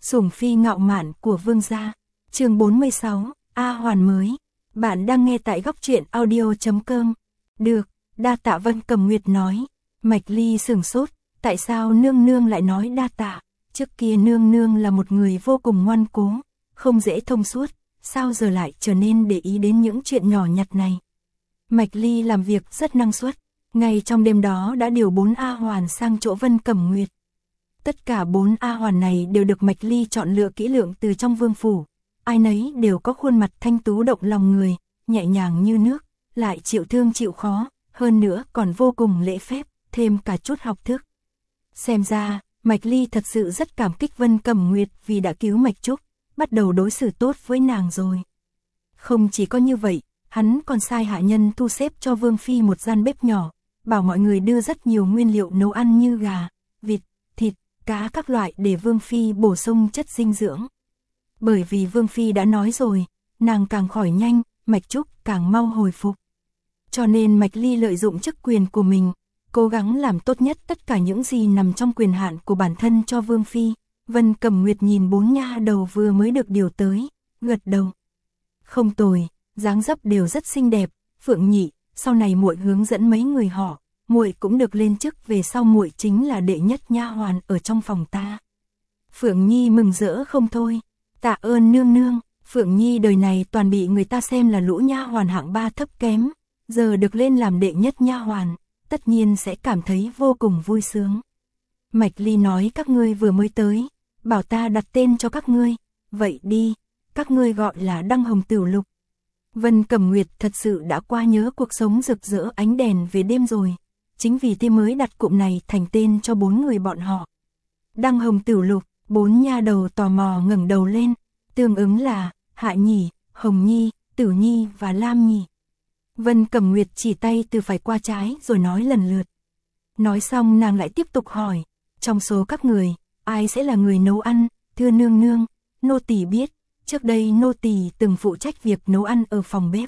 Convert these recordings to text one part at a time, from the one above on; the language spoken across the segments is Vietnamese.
Sủng phi ngạo mạn của vương gia. Chương 46, A Hoàn mới. Bạn đang nghe tại góc truyện audio.com. Được, đa tạ Vân Cầm Nguyệt nói. Mạch Ly sửng sốt, tại sao nương nương lại nói đa tạ? Trước kia nương nương là một người vô cùng ngoan cố, không dễ thông suốt, sao giờ lại trở nên để ý đến những chuyện nhỏ nhặt này? Mạch Ly làm việc rất năng suất, ngay trong đêm đó đã điều 4 A Hoàn sang chỗ Vân Cẩm Nguyệt. Tất cả 4 A Hoàn này đều được Mạch Ly chọn lựa kỹ lưỡng từ trong vương phủ, ai nấy đều có khuôn mặt thanh tú động lòng người, nhẹ nhàng như nước, lại chịu thương chịu khó, hơn nữa còn vô cùng lễ phép, thêm cả chút học thức. Xem ra, Mạch Ly thật sự rất cảm kích Vân Cẩm Nguyệt vì đã cứu Mạch Trúc, bắt đầu đối xử tốt với nàng rồi. Không chỉ có như vậy, hắn còn sai hạ nhân thu xếp cho Vương Phi một gian bếp nhỏ, bảo mọi người đưa rất nhiều nguyên liệu nấu ăn như gà, vịt, thịt, cá các loại để Vương Phi bổ sung chất dinh dưỡng. Bởi vì Vương Phi đã nói rồi, nàng càng khỏi nhanh, Mạch Trúc càng mau hồi phục. Cho nên Mạch Ly lợi dụng chức quyền của mình, cố gắng làm tốt nhất tất cả những gì nằm trong quyền hạn của bản thân cho Vương Phi. Vân Cẩm Nguyệt nhìn 4 nha đầu vừa mới được điều tới, gật đầu. Không tồi, dáng dấp đều rất xinh đẹp, Phượng Nhị, sau này muội hướng dẫn mấy người họ, muội cũng được lên chức, về sau muội chính là đệ nhất nha hoàn ở trong phòng ta. Phượng Nhi mừng rỡ không thôi, tạ ơn nương nương. Phượng Nhi đời này toàn bị người ta xem là lũ nha hoàn hạng 3 thấp kém, giờ được lên làm đệ nhất nha hoàn, tất nhiên sẽ cảm thấy vô cùng vui sướng. Mạch Ly nói các ngươi vừa mới tới, bảo ta đặt tên cho các ngươi, vậy đi, các ngươi gọi là Đăng Hồng Tửu Lục. Vân Cẩm Nguyệt thật sự đã quá nhớ cuộc sống rực rỡ ánh đèn về đêm rồi, chính vì thế mới đặt cụm này thành tên cho 4 người bọn họ. Đăng Hồng Tửu Lục, 4 nha đầu tò mò ngẩng đầu lên, tương ứng là Hạ Nhỉ, Hồng Nhi, Tử Nhi và Lam Nhỉ. Vân Cẩm Nguyệt chỉ tay từ phải qua trái rồi nói lần lượt. Nói xong nàng lại tiếp tục hỏi, trong số các người, ai sẽ là người nấu ăn? Thưa nương nương, nô tỳ biết, trước đây nô tỳ từng phụ trách việc nấu ăn ở phòng bếp.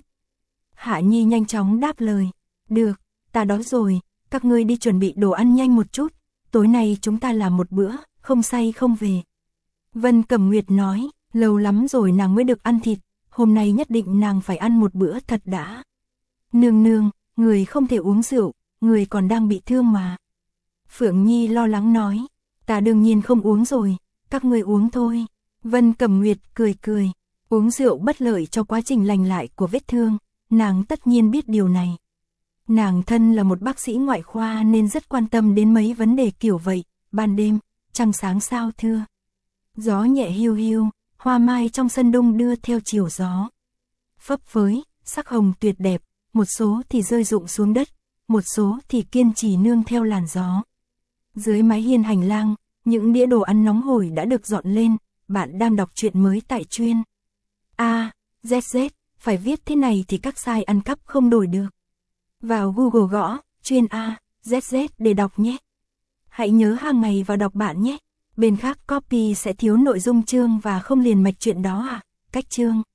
Hạ Nhi nhanh chóng đáp lời, được, ta đói rồi, các ngươi đi chuẩn bị đồ ăn nhanh một chút, tối nay chúng ta làm một bữa, không say không về. Vân Cẩm Nguyệt nói, lâu lắm rồi nàng mới được ăn thịt, hôm nay nhất định nàng phải ăn một bữa thật đã. Nương nương, người không thể uống rượu, người còn đang bị thương mà. Phượng Nhi lo lắng nói, ta đương nhiên không uống rồi, các ngươi uống thôi. Vân Cẩm Nguyệt cười cười, uống rượu bất lợi cho quá trình lành lại của vết thương, nàng tất nhiên biết điều này. Nàng thân là một bác sĩ ngoại khoa nên rất quan tâm đến mấy vấn đề kiểu vậy. Ban đêm, trăng sáng sao thưa. Gió nhẹ hiu hiu, hoa mai trong sân đung đưa theo chiều gió. Phấp phới, sắc hồng tuyệt đẹp, một số thì rơi rụng xuống đất, một số thì kiên trì nương theo làn gió. Dưới mái hiên hành lang, những đĩa đồ ăn nóng hổi đã được dọn lên, bạn đang đọc truyện mới tại Chuyên A, ZZ, phải viết thế này thì các site ăn cắp không đổi được. Vào Google gõ, Chuyên A, ZZ để đọc nhé. Hãy nhớ hàng ngày vào đọc bạn nhé. Bên khác copy sẽ thiếu nội dung chương và không liền mạch chuyện đó à, cách chương.